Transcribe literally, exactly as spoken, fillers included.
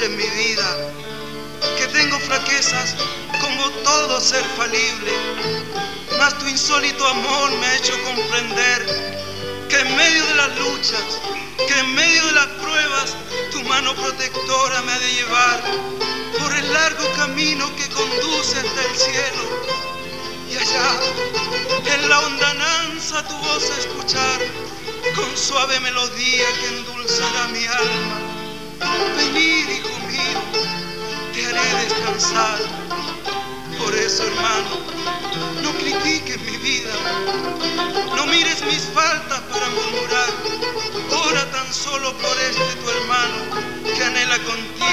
en mi vida, que tengo flaquezas como todo ser falible, mas tu insólito amor me ha hecho comprender que en medio de las luchas, que en medio de las pruebas, tu mano protectora me ha de llevar por el largo camino que conduce hasta el cielo. Y allá, en la hondananza, tu voz a escuchar, con suave melodía que endulzará mi alma. Venid, hijo mío, te haré descansar. Por eso, hermano, no critiques mi vida, no mires mis faltas para murmurar. Ora tan solo por este tu hermano que anhela contigo